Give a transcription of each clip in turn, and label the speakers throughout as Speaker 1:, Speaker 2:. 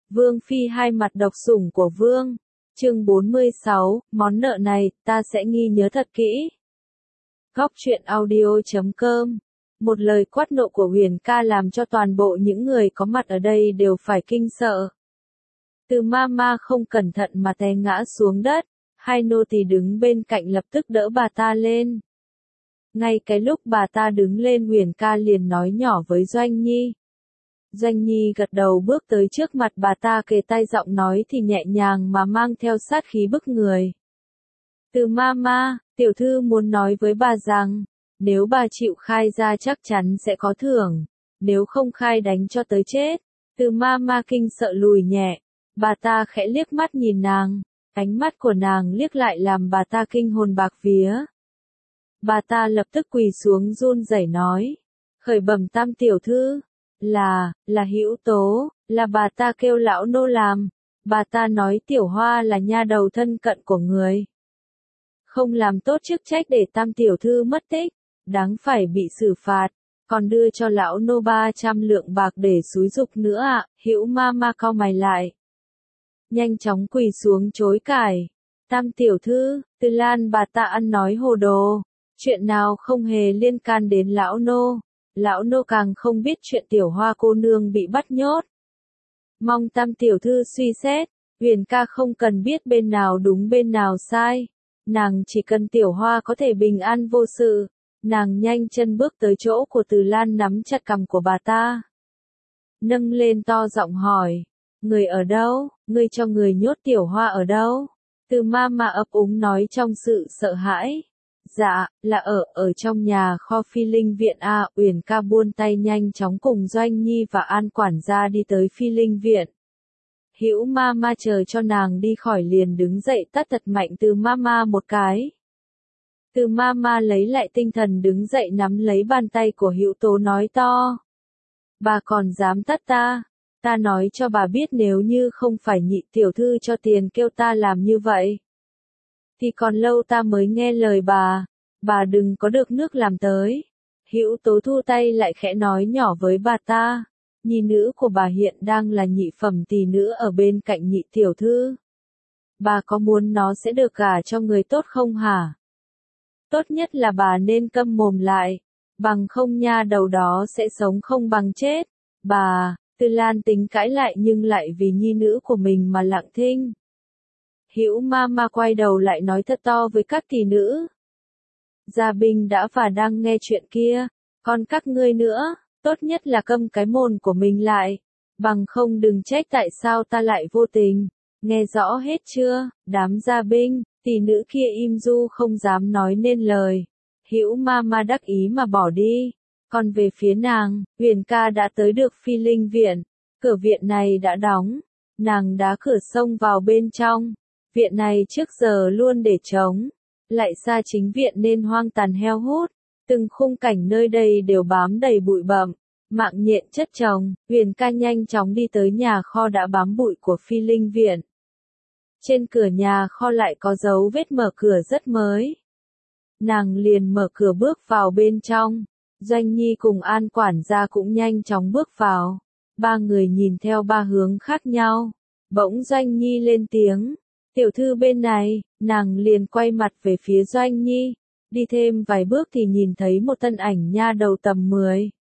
Speaker 1: Vương Phi hai mặt độc sủng của Vương. Chương 46, món nợ này, ta sẽ ghi nhớ thật kỹ. Góc truyện audio.com. Một lời quát nộ của Huyền ca làm cho toàn bộ những người có mặt ở đây đều phải kinh sợ. Từ Mama không cẩn thận mà té ngã xuống đất, hai nô tỳ đứng bên cạnh lập tức đỡ bà ta lên. Ngay cái lúc bà ta đứng lên, Huyền ca liền nói nhỏ với Doanh Nhi. Doanh Nhi gật đầu bước tới trước mặt bà ta, kề tai, giọng nói thì nhẹ nhàng mà mang theo sát khí bức người. Từ Mama, tiểu thư muốn nói với bà rằng, nếu bà chịu khai ra chắc chắn sẽ có thưởng, nếu không khai đánh cho tới chết. Từ Mama kinh sợ lùi nhẹ, bà ta khẽ liếc mắt nhìn nàng, ánh mắt của nàng liếc lại làm bà ta kinh hồn bạc vía. Bà ta lập tức quỳ xuống run rẩy nói, khởi bẩm tam tiểu thư, là Hữu Tố, là bà ta kêu lão nô làm, bà ta nói tiểu hoa là nha đầu thân cận của người. Không làm tốt chức trách để tam tiểu thư mất tích, đáng phải bị xử phạt, còn đưa cho lão nô 300 lượng bạc để xúi giục nữa ạ. Hữu Mama cau mày lại, nhanh chóng quỳ xuống chối cãi. Tam tiểu thư, Từ Lan bà ta ăn nói hồ đồ, chuyện nào không hề liên can đến lão nô càng không biết chuyện tiểu hoa cô nương bị bắt nhốt. Mong tam tiểu thư suy xét, Huyền ca không cần biết bên nào đúng bên nào sai, nàng chỉ cần tiểu hoa có thể bình an vô sự. Nàng nhanh chân bước tới chỗ của Từ Lan, nắm chặt cằm của bà ta, nâng lên to giọng hỏi, người ở đâu, ngươi cho người nhốt tiểu hoa ở đâu? Từ Mama ấp úng nói trong sự sợ hãi. Dạ, là ở trong nhà kho Phi Linh viện a. Uyển ca buôn tay nhanh chóng cùng Doanh Nhi và An quản gia đi tới Phi Linh viện. Hữu Mama chờ cho nàng đi khỏi liền đứng dậy tát thật mạnh Từ Mama một cái. Từ Mama lấy lại tinh thần đứng dậy nắm lấy bàn tay của Hữu Tố nói to, bà còn dám tát ta? Ta nói cho bà biết, nếu như không phải nhị tiểu thư cho tiền kêu ta làm như vậy, thì còn lâu ta mới nghe lời bà đừng có được nước làm tới. Hữu Tố thu tay lại khẽ nói nhỏ với bà ta, nhi nữ của bà hiện đang là nhị phẩm tỷ nữ ở bên cạnh nhị tiểu thư. Bà có muốn nó sẽ được gả cho người tốt không hả? Tốt nhất là bà nên câm mồm lại, bằng không nha đầu đó sẽ sống không bằng chết. Bà, Từ Lan tính cãi lại nhưng lại vì nhi nữ của mình mà lặng thinh. Hữu Mama quay đầu lại nói thật to với các tỷ nữ. Gia binh đã và đang nghe chuyện kia, còn các ngươi nữa, tốt nhất là câm cái mồm của mình lại, bằng không đừng trách tại sao ta lại vô tình. Nghe rõ hết chưa, đám gia binh, tỷ nữ kia im du không dám nói nên lời. Hữu Mama đắc ý mà bỏ đi. Còn về phía nàng, Huyền ca đã tới được Phi Linh viện, cửa viện này đã đóng, nàng đá cửa xông vào bên trong. Viện này trước giờ luôn để trống, lại xa chính viện nên hoang tàn heo hút, từng khung cảnh nơi đây đều bám đầy bụi bặm, mạng nhện chất chồng. Huyền ca nhanh chóng đi tới nhà kho đã bám bụi của Phi Linh viện. Trên cửa nhà kho lại có dấu vết mở cửa rất mới. Nàng liền mở cửa bước vào bên trong. Doanh Nhi cùng An quản gia cũng nhanh chóng bước vào. Ba người nhìn theo ba hướng khác nhau. Bỗng Doanh Nhi lên tiếng, tiểu thư bên này. Nàng liền quay mặt về phía Doanh Nhi. Đi thêm vài bước thì nhìn thấy một thân ảnh nha đầu tầm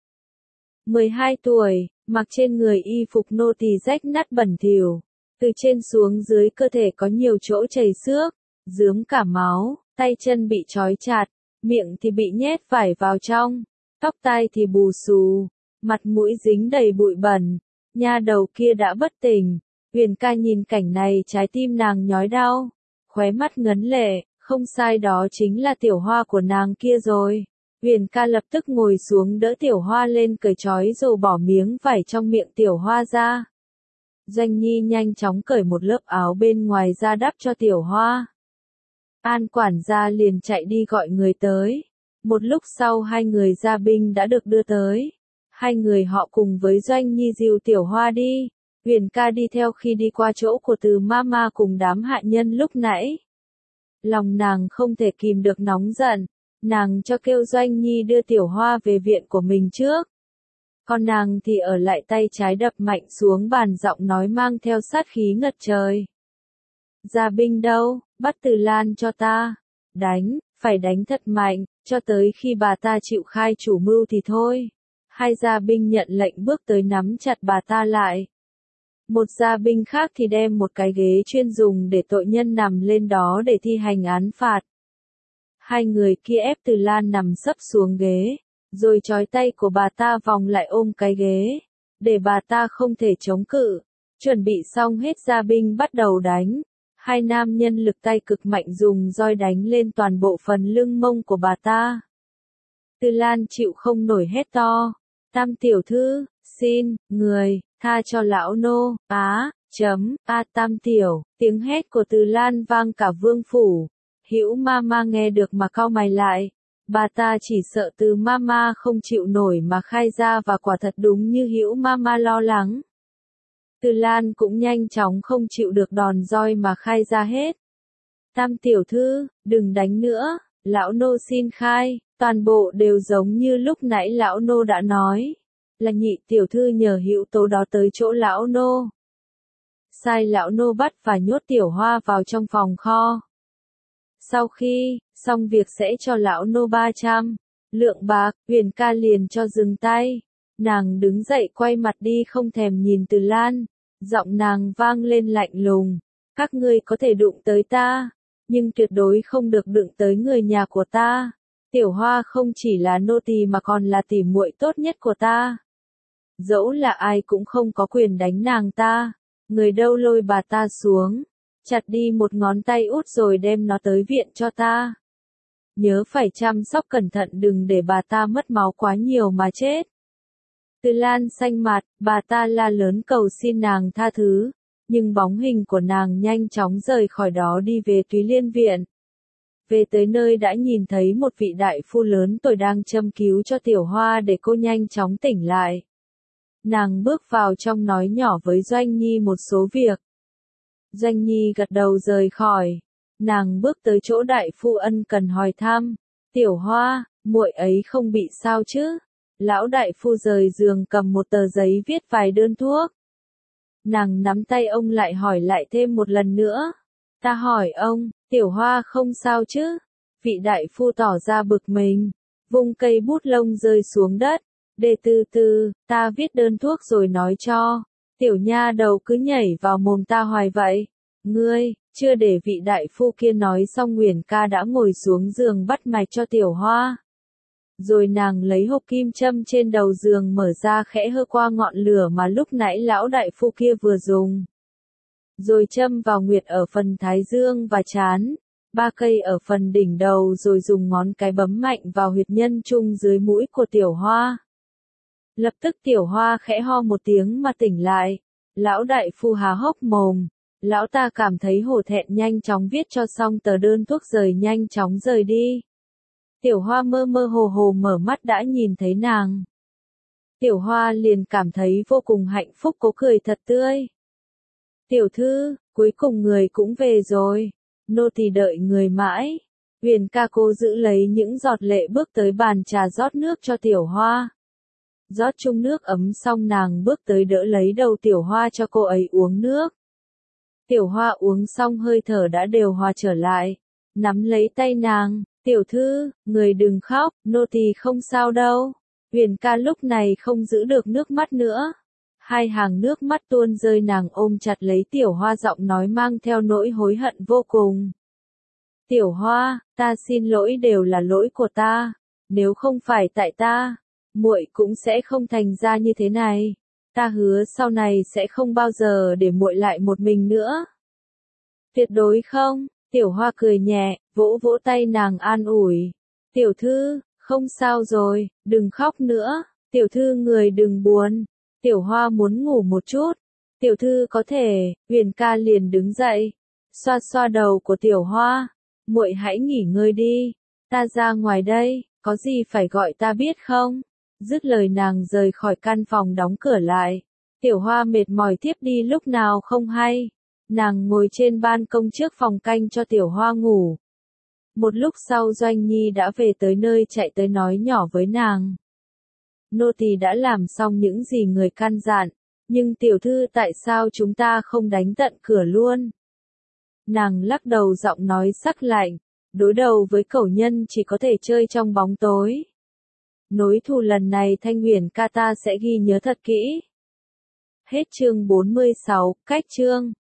Speaker 1: 12 tuổi, mặc trên người y phục nô tỳ rách nát bẩn thỉu. Từ trên xuống dưới cơ thể có nhiều chỗ chảy xước, rướm cả máu, tay chân bị trói chặt, miệng thì bị nhét vải vào trong, tóc tai thì bù xù, mặt mũi dính đầy bụi bẩn. Nha đầu kia đã bất tỉnh. Huyền ca nhìn cảnh này trái tim nàng nhói đau, khóe mắt ngấn lệ, không sai, đó chính là tiểu hoa của nàng kia rồi. Huyền ca lập tức ngồi xuống đỡ tiểu hoa lên, cởi trói rồi bỏ miếng vải trong miệng tiểu hoa ra. Doanh Nhi nhanh chóng cởi một lớp áo bên ngoài ra đắp cho tiểu hoa. An quản gia liền chạy đi gọi người tới. Một lúc sau hai người gia binh đã được đưa tới. Hai người họ cùng với Doanh Nhi dìu tiểu hoa đi. Huyền ca đi theo khi đi qua chỗ của Từ Mama cùng đám hạ nhân lúc nãy. Lòng nàng không thể kìm được nóng giận. Nàng cho kêu Doanh Nhi đưa tiểu hoa về viện của mình trước. Còn nàng thì ở lại tay trái đập mạnh xuống bàn, giọng nói mang theo sát khí ngất trời. Gia binh đâu, bắt Từ Lan cho ta. Đánh, phải đánh thật mạnh, cho tới khi bà ta chịu khai chủ mưu thì thôi. Hai gia binh nhận lệnh bước tới nắm chặt bà ta lại. Một gia binh khác thì đem một cái ghế chuyên dùng để tội nhân nằm lên đó để thi hành án phạt. Hai người kia ép Từ Lan nằm sấp xuống ghế, rồi trói tay của bà ta vòng lại ôm cái ghế, để bà ta không thể chống cự. Chuẩn bị xong hết, gia binh bắt đầu đánh. Hai nam nhân lực tay cực mạnh dùng roi đánh lên toàn bộ phần lưng mông của bà ta. Từ Lan chịu không nổi hét to. Tam tiểu thư, xin, người, tha cho lão nô, Tam tiểu, tiếng hét của Từ Lan vang cả vương phủ. Hữu Mama nghe được mà cau mày lại. Bà ta chỉ sợ Từ Mama không chịu nổi mà khai ra, và quả thật đúng như Hữu Mama lo lắng. Từ Lan cũng nhanh chóng không chịu được đòn roi mà khai ra hết. Tam tiểu thư, đừng đánh nữa, lão nô xin khai. Toàn bộ đều giống như lúc nãy lão nô đã nói. Là nhị tiểu thư nhờ Hữu Tố đó tới chỗ lão nô. Sai lão nô bắt và nhốt Tiểu Hoa vào trong phòng kho. Sau khi xong việc sẽ cho lão nô 300 lượng bạc. Huyền ca liền cho dừng tay. Nàng đứng dậy quay mặt đi, không thèm nhìn Từ Lan. Giọng nàng vang lên lạnh lùng. Các ngươi có thể đụng tới ta, nhưng tuyệt đối không được đụng tới người nhà của ta. Tiểu Hoa không chỉ là nô tỳ mà còn là tỉ muội tốt nhất của ta. Dẫu là ai cũng không có quyền đánh nàng ta. Người đâu lôi bà ta xuống, chặt đi một ngón tay út rồi đem nó tới viện cho ta. Nhớ phải chăm sóc cẩn thận, đừng để bà ta mất máu quá nhiều mà chết. Từ Lan xanh mặt, bà ta la lớn cầu xin nàng tha thứ, nhưng bóng hình của nàng nhanh chóng rời khỏi đó đi về Túy Liên viện. Về tới nơi đã nhìn thấy một vị đại phu lớn tuổi đang châm cứu cho Tiểu Hoa để cô nhanh chóng tỉnh lại. Nàng bước vào trong nói nhỏ với Doanh Nhi một số việc. Doanh Nhi gật đầu rời khỏi. Nàng bước tới chỗ đại phu ân cần hỏi thăm. Tiểu Hoa, muội ấy không bị sao chứ? Lão đại phu rời giường cầm một tờ giấy viết vài đơn thuốc. Nàng nắm tay ông lại hỏi lại thêm một lần nữa. Ta hỏi ông, Tiểu Hoa không sao chứ? Vị đại phu tỏ ra bực mình, vung cây bút lông rơi xuống đất. Để từ từ, ta viết đơn thuốc rồi nói cho. Tiểu nha đầu cứ nhảy vào mồm ta hoài vậy. Ngươi, chưa để vị đại phu kia nói xong, Nguyền ca đã ngồi xuống giường bắt mạch cho Tiểu Hoa. Rồi nàng lấy hộp kim châm trên đầu giường mở ra, khẽ hơ qua ngọn lửa mà lúc nãy lão đại phu kia vừa dùng. Rồi châm vào nguyệt ở phần thái dương và trán, 3 cây ở phần đỉnh đầu, rồi dùng ngón cái bấm mạnh vào huyệt nhân trung dưới mũi của Tiểu Hoa. Lập tức Tiểu Hoa khẽ ho một tiếng mà tỉnh lại. Lão đại phu há hốc mồm. Lão ta cảm thấy hổ thẹn, nhanh chóng viết cho xong tờ đơn thuốc rồi nhanh chóng rời đi. Tiểu Hoa mơ mơ hồ hồ mở mắt đã nhìn thấy nàng. Tiểu Hoa liền cảm thấy vô cùng hạnh phúc, cố cười thật tươi. Tiểu thư, cuối cùng người cũng về rồi. Nô tỳ đợi người mãi. Huyền ca cô giữ lấy những giọt lệ bước tới bàn trà rót nước cho Tiểu Hoa. Rót chung nước ấm xong, nàng bước tới đỡ lấy đầu Tiểu Hoa cho cô ấy uống nước. Tiểu Hoa uống xong hơi thở đã đều hòa trở lại. Nắm lấy tay nàng, tiểu thư, người đừng khóc, nô tỳ không sao đâu. Huyền ca lúc này không giữ được nước mắt nữa. 2 hàng nước mắt tuôn rơi, nàng ôm chặt lấy Tiểu Hoa, giọng nói mang theo nỗi hối hận vô cùng. Tiểu Hoa, ta xin lỗi, đều là lỗi của ta. Nếu không phải tại ta, muội cũng sẽ không thành ra như thế này. Ta hứa sau này sẽ không bao giờ để muội lại một mình nữa. Tuyệt đối không. Tiểu Hoa cười nhẹ, vỗ vỗ tay nàng an ủi. Tiểu thư, không sao rồi, đừng khóc nữa. Tiểu thư người đừng buồn. Tiểu Hoa muốn ngủ một chút. Tiểu thư có thể. Huyền ca liền đứng dậy, xoa xoa đầu của Tiểu Hoa. Muội hãy nghỉ ngơi đi. Ta ra ngoài đây, có gì phải gọi ta biết không? Dứt lời nàng rời khỏi căn phòng, đóng cửa lại. Tiểu Hoa mệt mỏi thiếp đi lúc nào không hay. Nàng ngồi trên ban công trước phòng canh cho Tiểu Hoa ngủ. Một lúc sau Doanh Nhi đã về tới nơi, chạy tới nói nhỏ với nàng. nô tỳ đã làm xong những gì người căn dặn, nhưng tiểu thư tại sao chúng ta không đánh tận cửa luôn? Nàng lắc đầu giọng nói sắc lạnh, đối đầu với cẩu nhân chỉ có thể chơi trong bóng tối. Nối thù lần này Thanh Huyền ca ta sẽ ghi nhớ thật kỹ. Hết chương 46, cách chương.